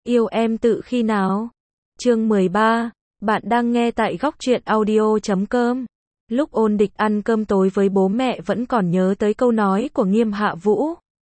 Yêu em tự khi nào? Chương 13, bạn đang nghe tại góc truyện audio.com. Lúc Ôn Địch ăn cơm tối với bố mẹ vẫn còn nhớ tới câu nói của Nghiêm Hạ Vũ.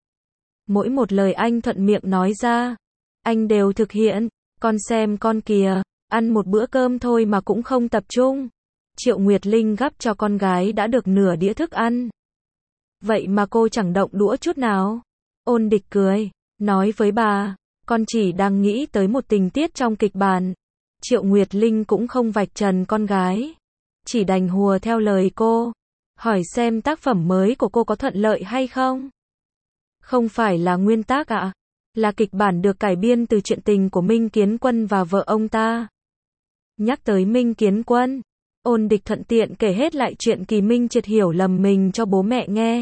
Mỗi một lời anh thuận miệng nói ra, anh đều thực hiện. Con xem con kìa, ăn một bữa cơm thôi mà cũng không tập trung. Triệu Nguyệt Linh gắp cho con gái đã được nửa đĩa thức ăn. Vậy mà cô chẳng động đũa chút nào. Ôn Địch cười, nói với bà, con chỉ đang nghĩ tới một tình tiết trong kịch bản. Triệu Nguyệt Linh cũng không vạch trần con gái, chỉ đành hùa theo lời cô, hỏi xem tác phẩm mới của cô có thuận lợi hay không. Không phải là nguyên tác ạ, là kịch bản được cải biên từ chuyện tình của Minh Kiến Quân và vợ ông ta. Nhắc tới Minh Kiến Quân, Ôn Địch thuận tiện kể hết lại chuyện Kỳ Minh triệt hiểu lầm mình cho bố mẹ nghe.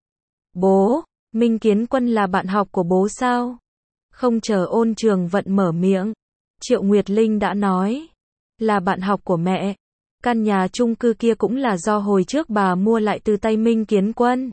Bố, Minh Kiến Quân là bạn học của bố sao? Không chờ Ôn Trường Vận mở miệng, Triệu Nguyệt Linh đã nói, là bạn học của mẹ. Căn nhà chung cư kia cũng là do hồi trước bà mua lại từ tay Minh Kiến Quân.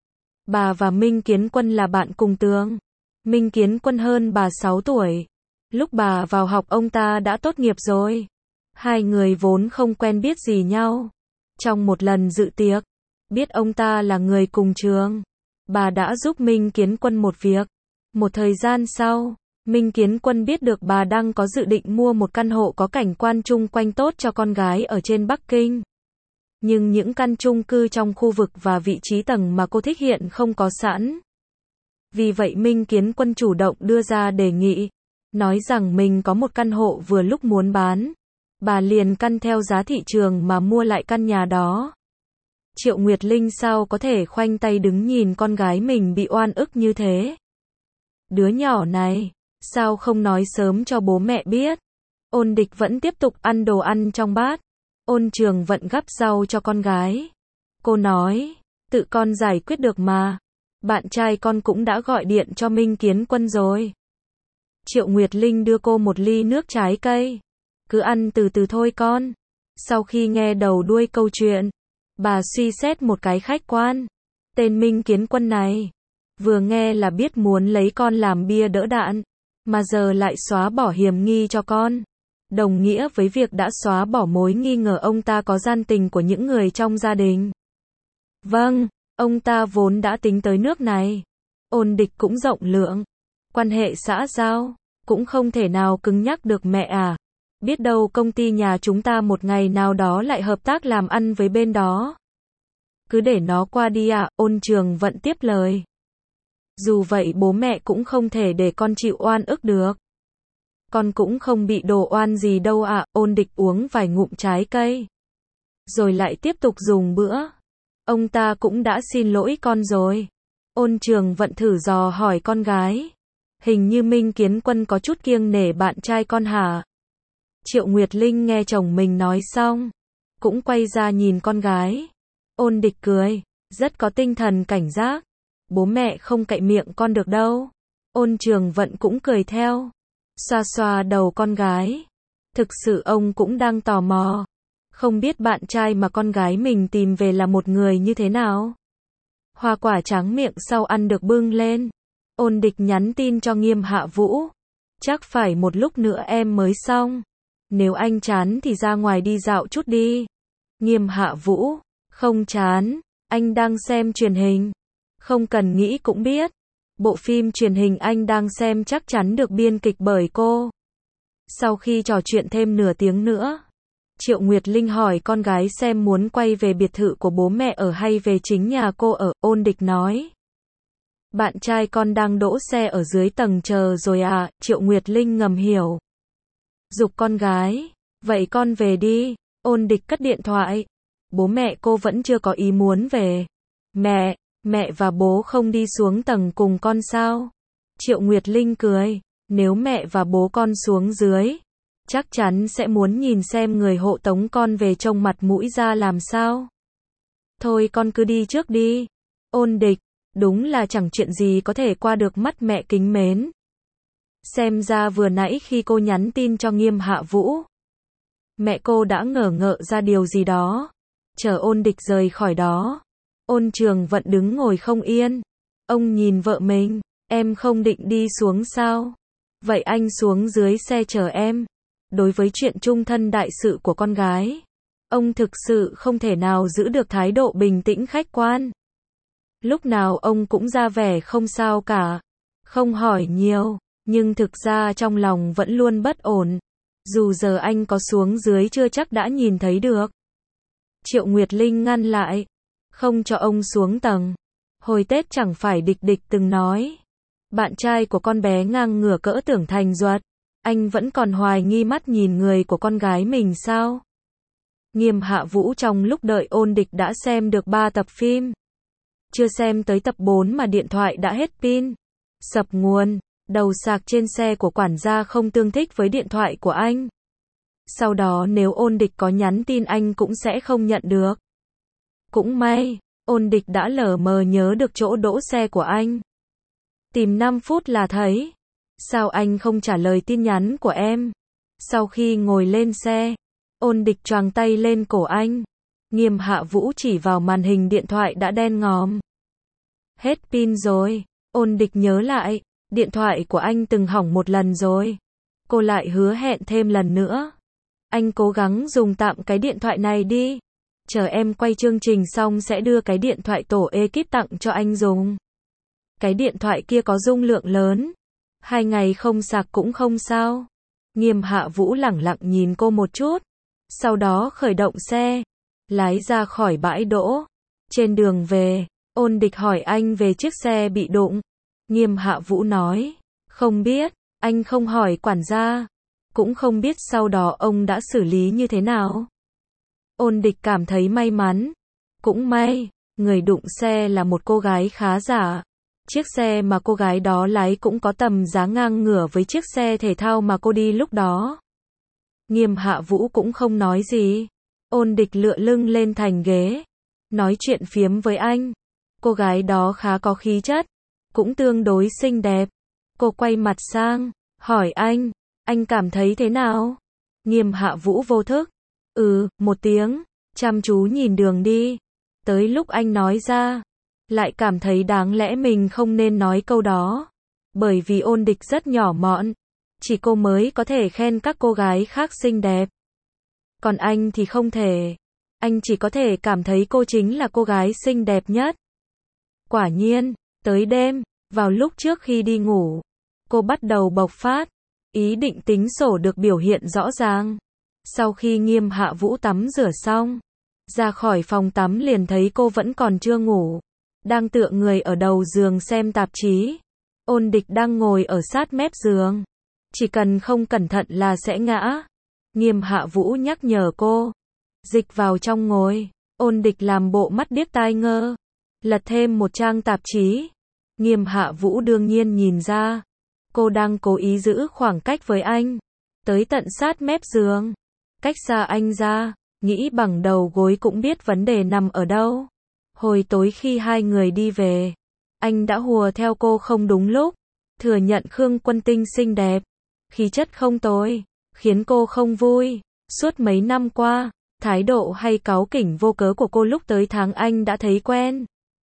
Bà và Minh Kiến Quân là bạn cùng tướng. Minh Kiến Quân hơn bà 6 tuổi. Lúc bà vào học ông ta đã tốt nghiệp rồi. Hai người vốn không quen biết gì nhau. Trong một lần dự tiệc, biết ông ta là người cùng trường, bà đã giúp Minh Kiến Quân một việc. Một thời gian sau, Minh Kiến Quân biết được bà đang có dự định mua một căn hộ có cảnh quan chung quanh tốt cho con gái ở trên Bắc Kinh. Nhưng những căn chung cư trong khu vực và vị trí tầng mà cô thích hiện không có sẵn. Vì vậy Minh Kiến Quân chủ động đưa ra đề nghị, nói rằng mình có một căn hộ vừa lúc muốn bán. Bà liền căn theo giá thị trường mà mua lại căn nhà đó. Triệu Nguyệt Linh sao có thể khoanh tay đứng nhìn con gái mình bị oan ức như thế? Đứa nhỏ này, sao không nói sớm cho bố mẹ biết? Ôn Địch vẫn tiếp tục ăn đồ ăn trong bát. Ôn Trường Vận gắp rau cho con gái. Cô nói, tự con giải quyết được mà. Bạn trai con cũng đã gọi điện cho Minh Kiến Quân rồi. Triệu Nguyệt Linh đưa cô một ly nước trái cây. Cứ ăn từ từ thôi con. Sau khi nghe đầu đuôi câu chuyện, bà suy xét một cái khách quan. Tên Minh Kiến Quân này, vừa nghe là biết muốn lấy con làm bia đỡ đạn, mà giờ lại xóa bỏ hiểm nghi cho con. Đồng nghĩa với việc đã xóa bỏ mối nghi ngờ ông ta có gian tình của những người trong gia đình. Vâng, ông ta vốn đã tính tới nước này. Ôn Địch cũng rộng lượng. Quan hệ xã giao, cũng không thể nào cứng nhắc được mẹ à. Biết đâu công ty nhà chúng ta một ngày nào đó lại hợp tác làm ăn với bên đó. Cứ để nó qua đi ạ, Ôn Trường Vận tiếp lời. Dù vậy bố mẹ cũng không thể để con chịu oan ức được. Con cũng không bị đổ oan gì đâu ạ, Ôn Địch uống vài ngụm trái cây. Rồi lại tiếp tục dùng bữa. Ông ta cũng đã xin lỗi con rồi. Ôn Trường Vận thử dò hỏi con gái. Hình như Minh Kiến Quân có chút kiêng nể bạn trai con hả? Triệu Nguyệt Linh nghe chồng mình nói xong, cũng quay ra nhìn con gái. Ôn Địch cười, rất có tinh thần cảnh giác. Bố mẹ không cậy miệng con được đâu. Ôn Trường Vận cũng cười theo, xoa xoa đầu con gái. Thực sự ông cũng đang tò mò, không biết bạn trai mà con gái mình tìm về là một người như thế nào. Hoa quả tráng miệng sau ăn được bưng lên. Ôn Địch nhắn tin cho Nghiêm Hạ Vũ. Chắc phải một lúc nữa em mới xong. Nếu anh chán thì ra ngoài đi dạo chút đi. Nghiêm Hạ Vũ, không chán, anh đang xem truyền hình. Không cần nghĩ cũng biết. Bộ phim truyền hình anh đang xem chắc chắn được biên kịch bởi cô. Sau khi trò chuyện thêm nửa tiếng nữa, Triệu Nguyệt Linh hỏi con gái xem muốn quay về biệt thự của bố mẹ ở hay về chính nhà cô ở. Ôn Địch nói, bạn trai con đang đỗ xe ở dưới tầng chờ rồi à. Triệu Nguyệt Linh ngầm hiểu, giục con gái, vậy con về đi. Ôn Địch cất điện thoại. Bố mẹ cô vẫn chưa có ý muốn về. Mẹ và bố không đi xuống tầng cùng con sao? Triệu Nguyệt Linh cười, nếu mẹ và bố con xuống dưới, chắc chắn sẽ muốn nhìn xem người hộ tống con về trông mặt mũi ra làm sao. Thôi con cứ đi trước đi. Ôn Địch, đúng là chẳng chuyện gì có thể qua được mắt mẹ kính mến. Xem ra vừa nãy khi cô nhắn tin cho Nghiêm Hạ Vũ, mẹ cô đã ngờ ngợ ra điều gì đó. Chờ Ôn Địch rời khỏi đó, Ôn Trường Vận đứng ngồi không yên. Ông nhìn vợ mình, em không định đi xuống sao? Vậy anh xuống dưới xe chờ em. Đối với chuyện chung thân đại sự của con gái, ông thực sự không thể nào giữ được thái độ bình tĩnh khách quan. Lúc nào ông cũng ra vẻ không sao cả, không hỏi nhiều, nhưng thực ra trong lòng vẫn luôn bất ổn. Dù giờ anh có xuống dưới chưa chắc đã nhìn thấy được. Triệu Nguyệt Linh ngăn lại, không cho ông xuống tầng. Hồi Tết chẳng phải Địch Địch từng nói, bạn trai của con bé ngang ngửa cỡ Tưởng Thành Duật, anh vẫn còn hoài nghi mắt nhìn người của con gái mình sao? Nghiêm Hạ Vũ trong lúc đợi Ôn Địch đã xem được 3 tập phim. Chưa xem tới tập 4 mà điện thoại đã hết pin. Sập nguồn, đầu sạc trên xe của quản gia không tương thích với điện thoại của anh. Sau đó nếu Ôn Địch có nhắn tin anh cũng sẽ không nhận được. Cũng may, Ôn Địch đã lờ mờ nhớ được chỗ đỗ xe của anh. Tìm 5 phút là thấy. Sao anh không trả lời tin nhắn của em? Sau khi ngồi lên xe, Ôn Địch choàng tay lên cổ anh. Nghiêm Hạ Vũ chỉ vào màn hình điện thoại đã đen ngòm. Hết pin rồi. Ôn Địch nhớ lại, điện thoại của anh từng hỏng một lần rồi. Cô lại hứa hẹn thêm lần nữa. Anh cố gắng dùng tạm cái điện thoại này đi. Chờ em quay chương trình xong sẽ đưa cái điện thoại tổ ekip tặng cho anh dùng. Cái điện thoại kia có dung lượng lớn. 2 ngày không sạc cũng không sao. Nghiêm Hạ Vũ lẳng lặng nhìn cô một chút. Sau đó khởi động xe. Lái ra khỏi bãi đỗ. Trên đường về, Ôn Địch hỏi anh về chiếc xe bị đụng. Nghiêm Hạ Vũ nói, không biết, anh không hỏi quản gia. Cũng không biết sau đó ông đã xử lý như thế nào. Ôn Địch cảm thấy may mắn. Cũng may, người đụng xe là một cô gái khá giả. Chiếc xe mà cô gái đó lái cũng có tầm giá ngang ngửa với chiếc xe thể thao mà cô đi lúc đó. Nghiêm Hạ Vũ cũng không nói gì. Ôn Địch lựa lưng lên thành ghế. Nói chuyện phiếm với anh. Cô gái đó khá có khí chất. Cũng tương đối xinh đẹp. Cô quay mặt sang, hỏi anh cảm thấy thế nào? Nghiêm Hạ Vũ vô thức. Một tiếng, chăm chú nhìn đường đi. Tới lúc anh nói ra, lại cảm thấy đáng lẽ mình không nên nói câu đó. Bởi vì Ôn Địch rất nhỏ mọn. Chỉ cô mới có thể khen các cô gái khác xinh đẹp. Còn anh thì không thể. Anh chỉ có thể cảm thấy cô chính là cô gái xinh đẹp nhất. Quả nhiên, tới đêm, vào lúc trước khi đi ngủ, cô bắt đầu bộc phát. Ý định tính sổ được biểu hiện rõ ràng. Sau khi Nghiêm Hạ Vũ tắm rửa xong, ra khỏi phòng tắm liền thấy cô vẫn còn chưa ngủ. Đang tựa người ở đầu giường xem tạp chí. Ôn Địch đang ngồi ở sát mép giường. Chỉ cần không cẩn thận là sẽ ngã. Nghiêm Hạ Vũ nhắc nhở cô. Dịch vào trong ngồi. Ôn Địch làm bộ mắt điếc tai ngơ. Lật thêm một trang tạp chí. Nghiêm Hạ Vũ đương nhiên nhìn ra. Cô đang cố ý giữ khoảng cách với anh. Tới tận sát mép giường. Cách xa anh ra. Nghĩ bằng đầu gối cũng biết vấn đề nằm ở đâu. Hồi tối khi hai người đi về, anh đã hùa theo cô không đúng lúc. Thừa nhận Khương Quân Tinh xinh đẹp, khí chất không tồi, khiến cô không vui. Suốt mấy năm qua, thái độ hay cáu kỉnh vô cớ của cô lúc tới tháng anh đã thấy quen.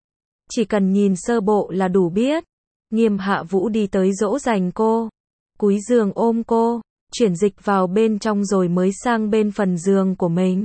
Chỉ cần nhìn sơ bộ là đủ biết. Nghiêm Hạ Vũ đi tới dỗ dành cô, cúi giường ôm cô, chuyển dịch vào bên trong rồi mới sang bên phần giường của mình.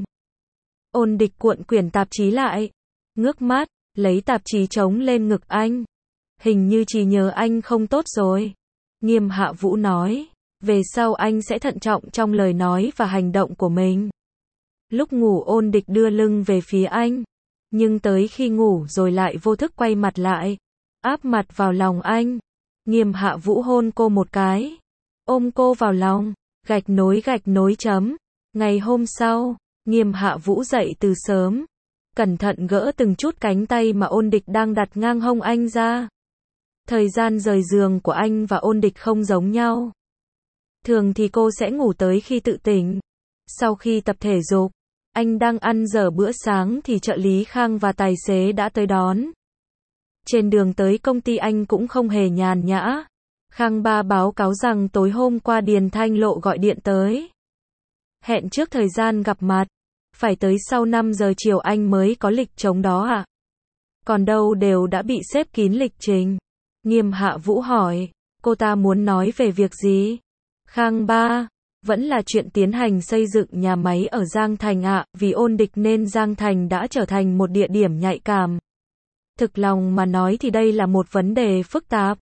Ôn Địch cuộn quyển tạp chí lại, ngước mắt, lấy tạp chí chống lên ngực anh. Hình như trí nhớ anh không tốt rồi. Nghiêm Hạ Vũ nói, về sau anh sẽ thận trọng trong lời nói và hành động của mình. Lúc ngủ Ôn Địch đưa lưng về phía anh, nhưng tới khi ngủ rồi lại vô thức quay mặt lại, áp mặt vào lòng anh. Nghiêm Hạ Vũ hôn cô một cái, ôm cô vào lòng, gạch nối chấm. Ngày hôm sau, Nghiêm Hạ Vũ dậy từ sớm, cẩn thận gỡ từng chút cánh tay mà Ôn Địch đang đặt ngang hông anh ra. Thời gian rời giường của anh và Ôn Địch không giống nhau. Thường thì cô sẽ ngủ tới khi tự tỉnh. Sau khi tập thể dục, anh đang ăn dở bữa sáng thì trợ lý Khang và tài xế đã tới đón. Trên đường tới công ty anh cũng không hề nhàn nhã. Khang Ba báo cáo rằng tối hôm qua Điền Thanh Lộ gọi điện tới. Hẹn trước thời gian gặp mặt. Phải tới sau 5 giờ chiều anh mới có lịch trống đó ạ. Còn đâu đều đã bị xếp kín lịch trình. Nghiêm Hạ Vũ hỏi, Cô ta muốn nói về việc gì? Khang Ba, vẫn là chuyện tiến hành xây dựng nhà máy ở Giang Thành ạ, vì ôn địch nên Giang Thành đã trở thành một địa điểm nhạy cảm. Thực lòng mà nói thì đây là một vấn đề phức tạp.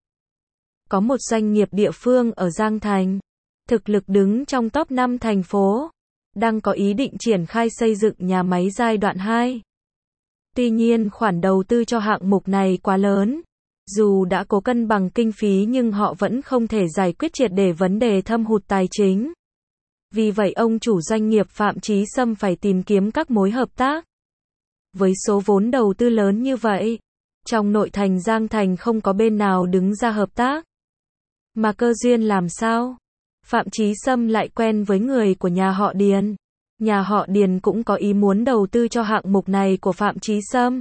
Có một doanh nghiệp địa phương ở Giang Thành, thực lực đứng trong top 5 thành phố, đang có ý định triển khai xây dựng nhà máy giai đoạn 2. Tuy nhiên khoản đầu tư cho hạng mục này quá lớn. Dù đã cố cân bằng kinh phí nhưng họ vẫn không thể giải quyết triệt để vấn đề thâm hụt tài chính. Vì vậy ông chủ doanh nghiệp Phạm Chí Sâm phải tìm kiếm các mối hợp tác. Với số vốn đầu tư lớn như vậy, trong nội thành Giang Thành không có bên nào đứng ra hợp tác. Mà cơ duyên làm sao? Phạm Chí Sâm lại quen với người của nhà họ Điền. Nhà họ Điền cũng có ý muốn đầu tư cho hạng mục này của Phạm Chí Sâm.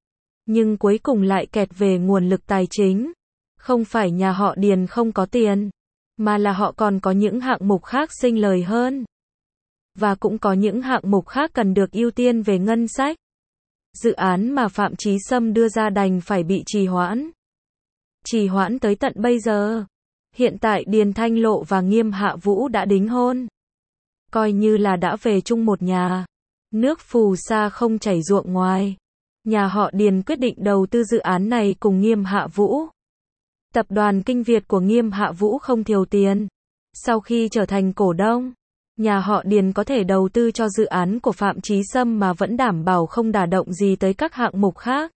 Nhưng cuối cùng lại kẹt về nguồn lực tài chính. Không phải nhà họ Điền không có tiền, mà là họ còn có những hạng mục khác sinh lời hơn. Và cũng có những hạng mục khác cần được ưu tiên về ngân sách. Dự án mà Phạm Chí Sâm đưa ra đành phải bị trì hoãn. Trì hoãn tới tận bây giờ. Hiện tại Điền Thanh Lộ và Nghiêm Hạ Vũ đã đính hôn. Coi như là đã về chung một nhà. Nước phù sa không chảy ruộng ngoài. Nhà họ Điền quyết định đầu tư dự án này cùng Nghiêm Hạ Vũ. Tập đoàn Kinh Việt của Nghiêm Hạ Vũ không thiếu tiền. Sau khi trở thành cổ đông, nhà họ Điền có thể đầu tư cho dự án của Phạm Chí Sâm mà vẫn đảm bảo không đả động gì tới các hạng mục khác.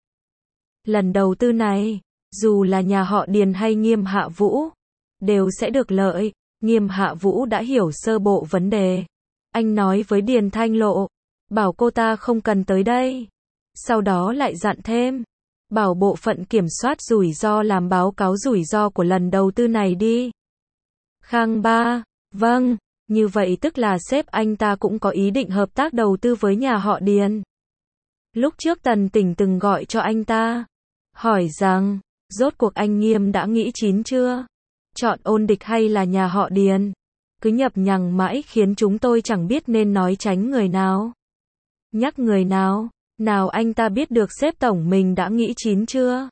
Lần đầu tư này, dù là nhà họ Điền hay Nghiêm Hạ Vũ, đều sẽ được lợi. Nghiêm Hạ Vũ đã hiểu sơ bộ vấn đề. Anh nói với Điền Thanh Lộ, bảo cô ta không cần tới đây. Sau đó lại dặn thêm, bảo bộ phận kiểm soát rủi ro làm báo cáo rủi ro của lần đầu tư này đi. Khang Ba, vâng, như vậy tức là sếp anh ta cũng có ý định hợp tác đầu tư với nhà họ Điền. Lúc trước Tần Tỉnh từng gọi cho anh ta, hỏi rằng, rốt cuộc anh Nghiêm đã nghĩ chín chưa? Chọn ôn địch hay là nhà họ Điền? Cứ nhập nhằng mãi khiến chúng tôi chẳng biết nên nói tránh người nào. Nhắc người nào? Nào anh ta biết được sếp tổng mình đã nghĩ chín chưa?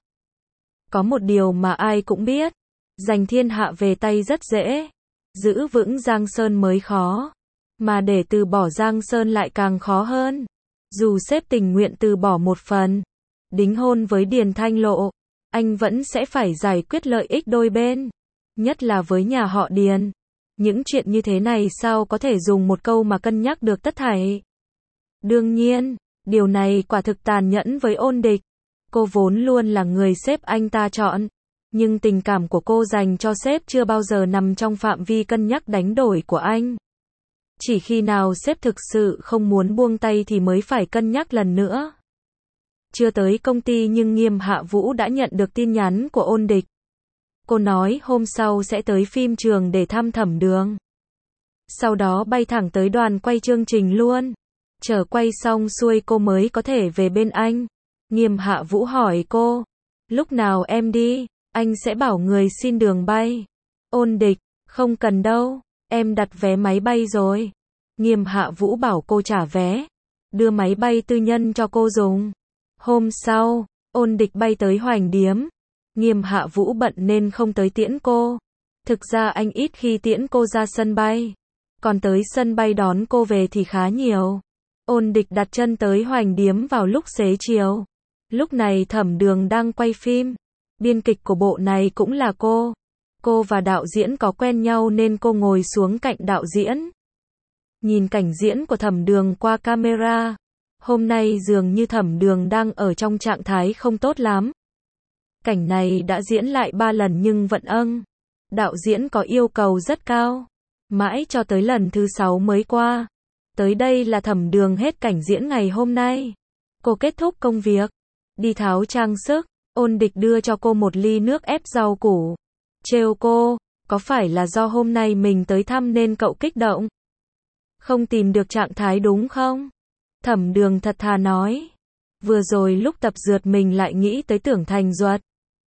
Có một điều mà ai cũng biết, giành thiên hạ về tay rất dễ, giữ vững Giang Sơn mới khó, mà để từ bỏ Giang Sơn lại càng khó hơn. Dù sếp tình nguyện từ bỏ một phần, đính hôn với Điền Thanh Lộ, anh vẫn sẽ phải giải quyết lợi ích đôi bên, nhất là với nhà họ Điền. Những chuyện như thế này sao có thể dùng một câu mà cân nhắc được tất thảy? Đương nhiên, điều này quả thực tàn nhẫn với ôn địch. Cô vốn luôn là người sếp anh ta chọn, nhưng tình cảm của cô dành cho sếp chưa bao giờ nằm trong phạm vi cân nhắc đánh đổi của anh. Chỉ khi nào sếp thực sự không muốn buông tay thì mới phải cân nhắc lần nữa. Chưa tới công ty nhưng Nghiêm Hạ Vũ đã nhận được tin nhắn của ôn địch. Cô nói hôm sau sẽ tới phim trường để thăm Thẩm Đường. Sau đó bay thẳng tới đoàn quay chương trình luôn. Chờ quay xong xuôi cô mới có thể về bên anh. Nghiêm Hạ Vũ hỏi cô, lúc nào em đi, anh sẽ bảo người xin đường bay. Ôn địch, không cần đâu, em đặt vé máy bay rồi. Nghiêm Hạ Vũ bảo cô trả vé, đưa máy bay tư nhân cho cô dùng. Hôm sau, ôn địch bay tới Hoành Điếm. Nghiêm Hạ Vũ bận nên không tới tiễn cô. Thực ra anh ít khi tiễn cô ra sân bay, còn tới sân bay đón cô về thì khá nhiều. Ôn địch đặt chân tới Hoành Điếm vào lúc xế chiều. Lúc này Thẩm Đường đang quay phim. Biên kịch của bộ này cũng là cô. Cô và đạo diễn có quen nhau nên cô ngồi xuống cạnh đạo diễn. Nhìn cảnh diễn của Thẩm Đường qua camera. Hôm nay dường như Thẩm Đường đang ở trong trạng thái không tốt lắm. Cảnh này đã diễn lại 3 lần nhưng vẫn đạo diễn có yêu cầu rất cao. Mãi cho tới lần thứ 6 mới qua. Tới đây là Thẩm Đường hết cảnh diễn ngày hôm nay. Cô kết thúc công việc, đi tháo trang sức. Ôn địch đưa cho cô một ly nước ép rau củ. Trêu cô, có phải là do hôm nay mình tới thăm nên cậu kích động? Không tìm được trạng thái đúng không? Thẩm Đường thật thà nói. Vừa rồi lúc tập dượt mình lại nghĩ tới Tưởng Thành Duật.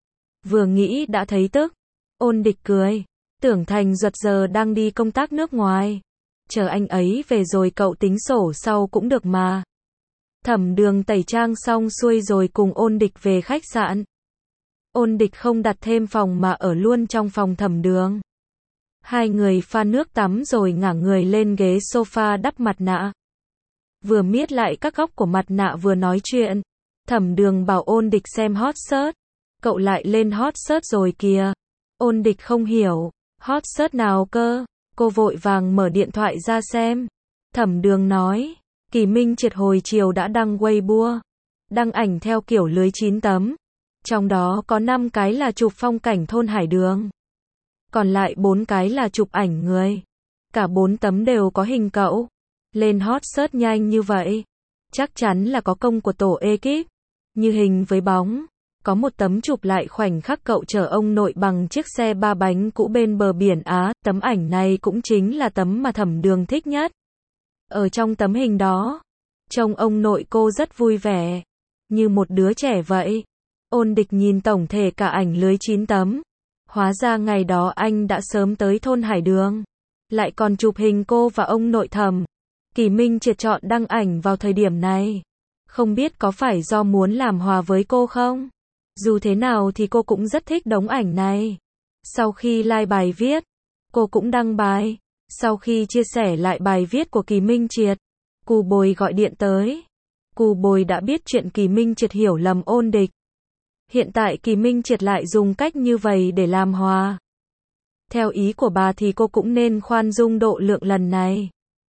Vừa nghĩ đã thấy tức. Ôn địch cười. Tưởng Thành Duật giờ đang đi công tác nước ngoài. Chờ anh ấy về rồi cậu tính sổ sau cũng được mà. Thẩm Đường tẩy trang xong xuôi rồi cùng ôn địch về khách sạn. Ôn Địch không đặt thêm phòng mà ở luôn trong phòng Thẩm Đường. Hai người pha nước tắm rồi ngả người lên ghế sofa đắp mặt nạ. Vừa miết lại các góc của mặt nạ vừa nói chuyện. Thẩm Đường bảo Ôn Địch xem hot search. Cậu lại lên hot search rồi kìa. Ôn Địch không hiểu. Hot search nào cơ? Cô vội vàng mở điện thoại ra xem. Thẩm Đường nói. Kỳ Minh Triệt hồi chiều đã đăng Weibo. Đăng ảnh theo kiểu lưới 9 tấm. Trong đó có 5 cái là chụp phong cảnh thôn Hải Đường. Còn lại 4 cái là chụp ảnh người. Cả 4 tấm đều có hình cậu. Lên hot search nhanh như vậy. Chắc chắn là có công của tổ ekip. Như hình với bóng. Có một tấm chụp lại khoảnh khắc cậu chở ông nội bằng chiếc xe 3 bánh cũ bên bờ biển Á. Tấm ảnh này cũng chính là tấm mà Thẩm Đường thích nhất. Ở trong tấm hình đó, trông ông nội cô rất vui vẻ. Như một đứa trẻ vậy. Ôn Địch nhìn tổng thể cả ảnh lưới 9 tấm. Hóa ra ngày đó anh đã sớm tới thôn Hải Đường. Lại còn chụp hình cô và ông nội Thẩm. Kỳ Minh Triệt chọn đăng ảnh vào thời điểm này. Không biết có phải do muốn làm hòa với cô không? Dù thế nào thì cô cũng rất thích đống ảnh này. Sau khi like bài viết, cô cũng đăng bài. Sau khi chia sẻ lại bài viết của Kỳ Minh Triệt, Cù Bồi gọi điện tới. Cù Bồi đã biết chuyện Kỳ Minh Triệt hiểu lầm Ôn Địch. Hiện tại Kỳ Minh Triệt lại dùng cách như vậy để làm hòa. Theo ý của bà thì cô cũng nên khoan dung độ lượng lần này.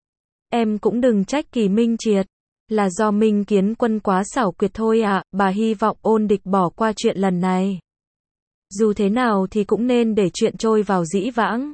Em cũng đừng trách Kỳ Minh Triệt. Là do Minh Kiến Quân quá xảo quyệt thôi ạ. Bà hy vọng Ôn Địch bỏ qua chuyện lần này. Dù thế nào thì cũng nên để chuyện trôi vào dĩ vãng.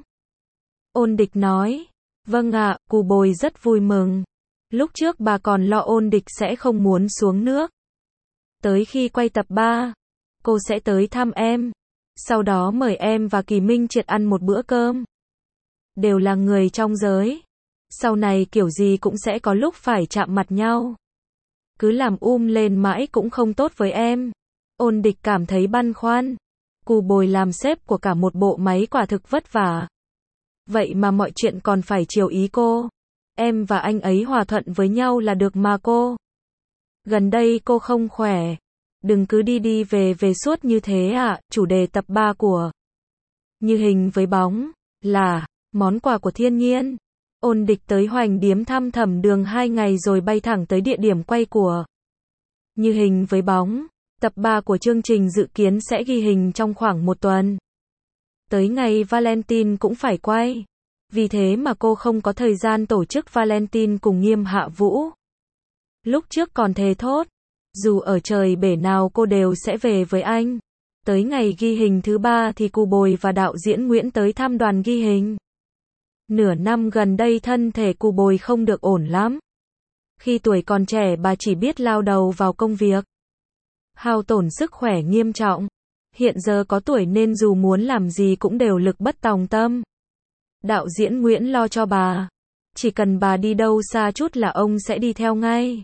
Ôn Địch nói. Vâng ạ, Cù Bồi rất vui mừng. Lúc trước bà còn lo Ôn Địch sẽ không muốn xuống nước. Tới khi quay tập 3, cô sẽ tới thăm em. Sau đó mời em và Kỳ Minh Triệt ăn một bữa cơm. Đều là người trong giới. Sau này kiểu gì cũng sẽ có lúc phải chạm mặt nhau. Cứ làm lên mãi cũng không tốt với em. Ôn Địch cảm thấy băn khoăn. Cù Bồi làm sếp của cả một bộ máy quả thực vất vả. Vậy mà mọi chuyện còn phải chiều ý cô. Em và anh ấy hòa thuận với nhau là được mà cô. Gần đây cô không khỏe. Đừng cứ đi về suốt như thế ạ. Chủ đề tập 3 của Như hình với bóng là món quà của thiên nhiên. Ôn Địch tới Hoành Điếm thăm Thẩm Đường 2 ngày rồi bay thẳng tới địa điểm quay của Như hình với bóng. Tập 3 của chương trình dự kiến sẽ ghi hình trong khoảng 1 tuần. Tới ngày Valentine cũng phải quay. Vì thế mà cô không có thời gian tổ chức Valentine cùng Nghiêm Hạ Vũ. Lúc trước còn thề thốt. Dù ở trời bể nào cô đều sẽ về với anh. Tới ngày ghi hình thứ 3 thì Cù Bồi và đạo diễn Nguyễn tới thăm đoàn ghi hình. Nửa năm gần đây thân thể Cù Bồi không được ổn lắm. Khi tuổi còn trẻ bà chỉ biết lao đầu vào công việc. Hao tổn sức khỏe nghiêm trọng. Hiện giờ có tuổi nên dù muốn làm gì cũng đều lực bất tòng tâm. Đạo diễn Nguyễn lo cho bà. Chỉ cần bà đi đâu xa chút là ông sẽ đi theo ngay.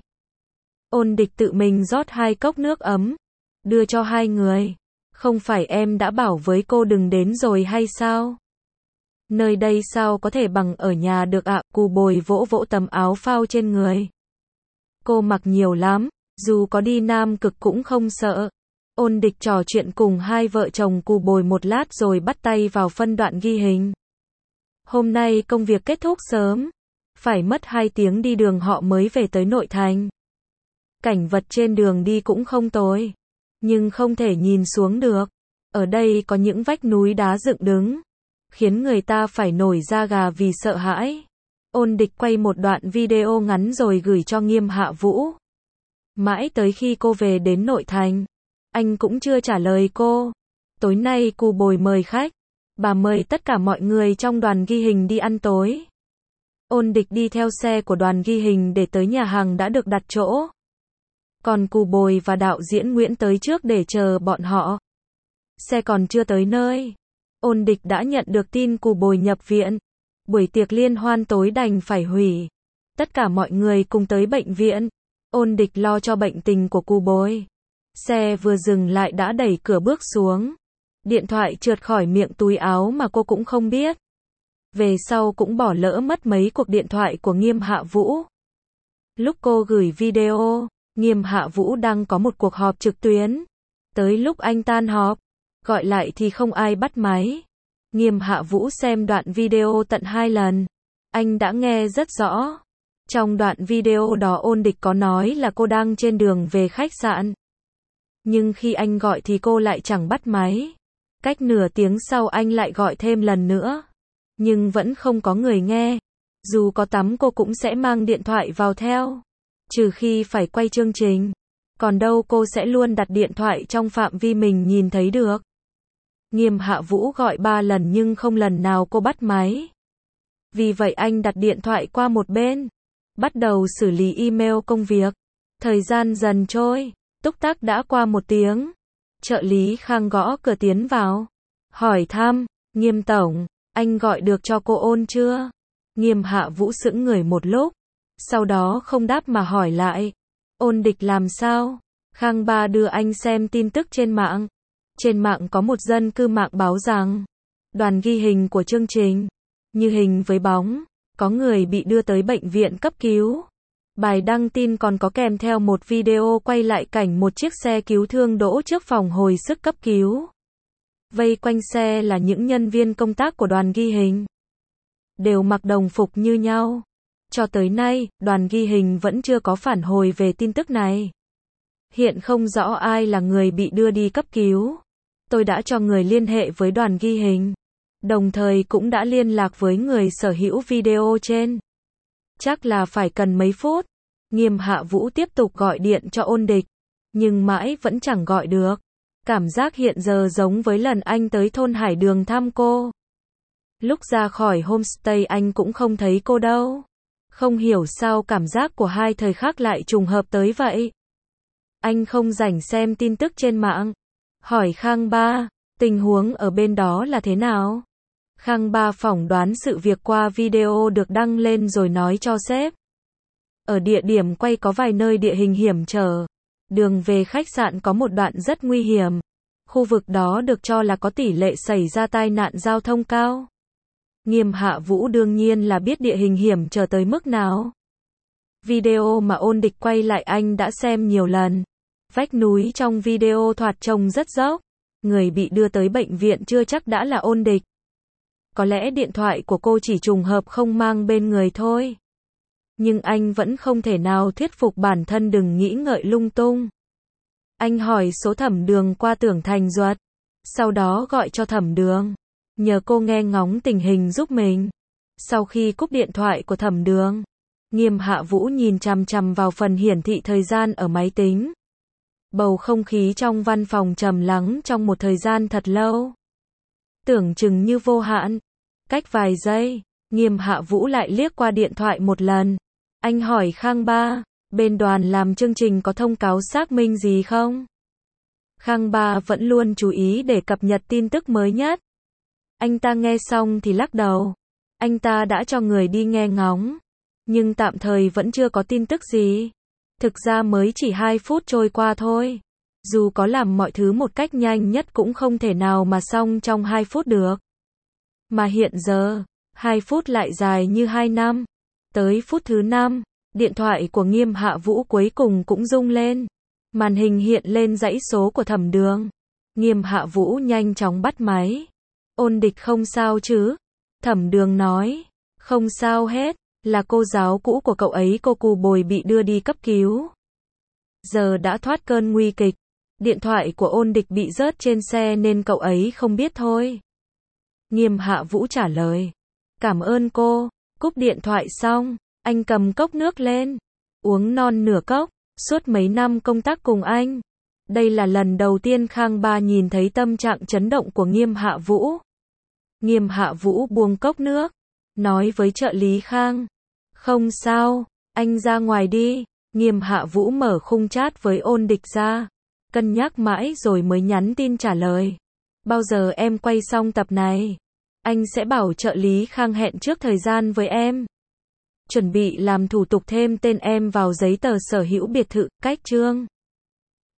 Ôn Địch tự mình rót 2 cốc nước ấm. Đưa cho hai người. Không phải em đã bảo với cô đừng đến rồi hay sao? Nơi đây sao có thể bằng ở nhà được ạ? Cù Bồi vỗ vỗ tấm áo phao trên người. Cô mặc nhiều lắm. Dù có đi Nam Cực cũng không sợ. Ôn Địch trò chuyện cùng hai vợ chồng Cù Bồi một lát rồi bắt tay vào phân đoạn ghi hình. Hôm nay công việc kết thúc sớm. Phải mất 2 tiếng đi đường họ mới về tới nội thành. Cảnh vật trên đường đi cũng không tồi. Nhưng không thể nhìn xuống được. Ở đây có những vách núi đá dựng đứng. Khiến người ta phải nổi da gà vì sợ hãi. Ôn Địch quay một đoạn video ngắn rồi gửi cho Nghiêm Hạ Vũ. Mãi tới khi cô về đến nội thành. Anh cũng chưa trả lời cô. Tối nay Cù Bồi mời khách. Bà mời tất cả mọi người trong đoàn ghi hình đi ăn tối. Ôn Địch đi theo xe của đoàn ghi hình để tới nhà hàng đã được đặt chỗ. Còn Cù Bồi và đạo diễn Nguyễn tới trước để chờ bọn họ. Xe còn chưa tới nơi. Ôn Địch đã nhận được tin Cù Bồi nhập viện. Buổi tiệc liên hoan tối đành phải hủy. Tất cả mọi người cùng tới bệnh viện. Ôn Địch lo cho bệnh tình của Cù Bồi. Xe vừa dừng lại đã đẩy cửa bước xuống. Điện thoại trượt khỏi miệng túi áo mà cô cũng không biết. Về sau cũng bỏ lỡ mất mấy cuộc điện thoại của Nghiêm Hạ Vũ. Lúc cô gửi video, Nghiêm Hạ Vũ đang có một cuộc họp trực tuyến. Tới lúc anh tan họp, Gọi lại thì không ai bắt máy. Nghiêm Hạ Vũ xem đoạn video tận 2 lần. Anh đã nghe rất rõ. Trong đoạn video đó Ôn Địch có nói là cô đang trên đường về khách sạn. Nhưng khi anh gọi thì cô lại chẳng bắt máy. Cách nửa tiếng sau anh lại gọi thêm lần nữa. Nhưng vẫn không có người nghe. Dù có tắm cô cũng sẽ mang điện thoại vào theo. Trừ khi phải quay chương trình. Còn đâu cô sẽ luôn đặt điện thoại trong phạm vi mình nhìn thấy được. Nghiêm Hạ Vũ gọi 3 lần nhưng không lần nào cô bắt máy. Vì vậy anh đặt điện thoại qua một bên. Bắt đầu xử lý email công việc. Thời gian dần trôi. Túc tắc đã qua 1 tiếng. Trợ lý Khang gõ cửa tiến vào. Hỏi thăm, Nghiêm tổng, anh gọi được cho cô Ôn chưa? Nghiêm Hạ Vũ sững người một lúc. Sau đó không đáp mà hỏi lại. Ôn Địch làm sao? Khang Ba đưa anh xem tin tức trên mạng. Trên mạng có một dân cư mạng báo rằng đoàn ghi hình của chương trình Như Hình với Bóng có người bị đưa tới bệnh viện cấp cứu. Bài đăng tin còn có kèm theo một video quay lại cảnh một chiếc xe cứu thương đỗ trước phòng hồi sức cấp cứu. Vây quanh xe là những nhân viên công tác của đoàn ghi hình. Đều mặc đồng phục như nhau. Cho tới nay, đoàn ghi hình vẫn chưa có phản hồi về tin tức này. Hiện không rõ ai là người bị đưa đi cấp cứu. Tôi đã cho người liên hệ với đoàn ghi hình. Đồng thời cũng đã liên lạc với người sở hữu video trên. Chắc là phải cần mấy phút. Nghiêm Hạ Vũ tiếp tục gọi điện cho Ôn Địch. Nhưng mãi vẫn chẳng gọi được. Cảm giác hiện giờ giống với lần anh tới thôn Hải Đường thăm cô. Lúc ra khỏi homestay anh cũng không thấy cô đâu. Không hiểu sao cảm giác của hai thời khắc lại trùng hợp tới vậy. Anh không rảnh xem tin tức trên mạng. Hỏi Khang Ba, tình huống ở bên đó là thế nào? Khang Ba phỏng đoán sự việc qua video được đăng lên rồi nói cho sếp. Ở địa điểm quay có vài nơi địa hình hiểm trở. Đường về khách sạn có một đoạn rất nguy hiểm. Khu vực đó được cho là có tỷ lệ xảy ra tai nạn giao thông cao. Nghiêm Hạ Vũ đương nhiên là biết địa hình hiểm trở tới mức nào. Video mà Ôn Địch quay lại anh đã xem nhiều lần. Vách núi trong video thoạt trông rất dốc. Người bị đưa tới bệnh viện chưa chắc đã là Ôn Địch. Có lẽ điện thoại của cô chỉ trùng hợp không mang bên người thôi. Nhưng anh vẫn không thể nào thuyết phục bản thân đừng nghĩ ngợi lung tung. Anh hỏi số Thẩm Đường qua Tưởng Thành Duật. Sau đó gọi cho Thẩm Đường. Nhờ cô nghe ngóng tình hình giúp mình. Sau khi cúp điện thoại của Thẩm Đường, Nghiêm Hạ Vũ nhìn chằm chằm vào phần hiển thị thời gian ở máy tính. Bầu không khí trong văn phòng trầm lắng trong một thời gian thật lâu. Tưởng chừng như vô hạn. Cách vài giây, Nghiêm Hạ Vũ lại liếc qua điện thoại một lần. Anh hỏi Khang Ba, bên đoàn làm chương trình có thông cáo xác minh gì không? Khang Ba vẫn luôn chú ý để cập nhật tin tức mới nhất. Anh ta nghe xong thì lắc đầu. Anh ta đã cho người đi nghe ngóng. Nhưng tạm thời vẫn chưa có tin tức gì. Thực ra mới chỉ 2 phút trôi qua thôi. Dù có làm mọi thứ một cách nhanh nhất cũng không thể nào mà xong trong 2 phút được. Mà hiện giờ, 2 phút lại dài như 2 năm. Tới phút thứ 5, điện thoại của Nghiêm Hạ Vũ cuối cùng cũng rung lên. Màn hình hiện lên dãy số của Thẩm Đường. Nghiêm Hạ Vũ nhanh chóng bắt máy. Ôn Địch không sao chứ? Thẩm Đường nói. Không sao hết, là cô giáo cũ của cậu ấy cô Cù Bồi bị đưa đi cấp cứu. Giờ đã thoát cơn nguy kịch. Điện thoại của Ôn Địch bị rớt trên xe nên cậu ấy không biết thôi. Nghiêm Hạ Vũ trả lời. Cảm ơn cô. Cúp điện thoại xong, anh cầm cốc nước lên. Uống non nửa cốc. Suốt mấy năm công tác cùng anh. Đây là lần đầu tiên Khang Ba nhìn thấy tâm trạng chấn động của Nghiêm Hạ Vũ. Nghiêm Hạ Vũ buông cốc nước. Nói với trợ lý Khang. Không sao, anh ra ngoài đi. Nghiêm Hạ Vũ mở khung chat với Ôn Địch ra. Cân nhắc mãi rồi mới nhắn tin trả lời. Bao giờ em quay xong tập này? Anh sẽ bảo trợ lý Khang hẹn trước thời gian với em. Chuẩn bị làm thủ tục thêm tên em vào giấy tờ sở hữu biệt thự, cách chương.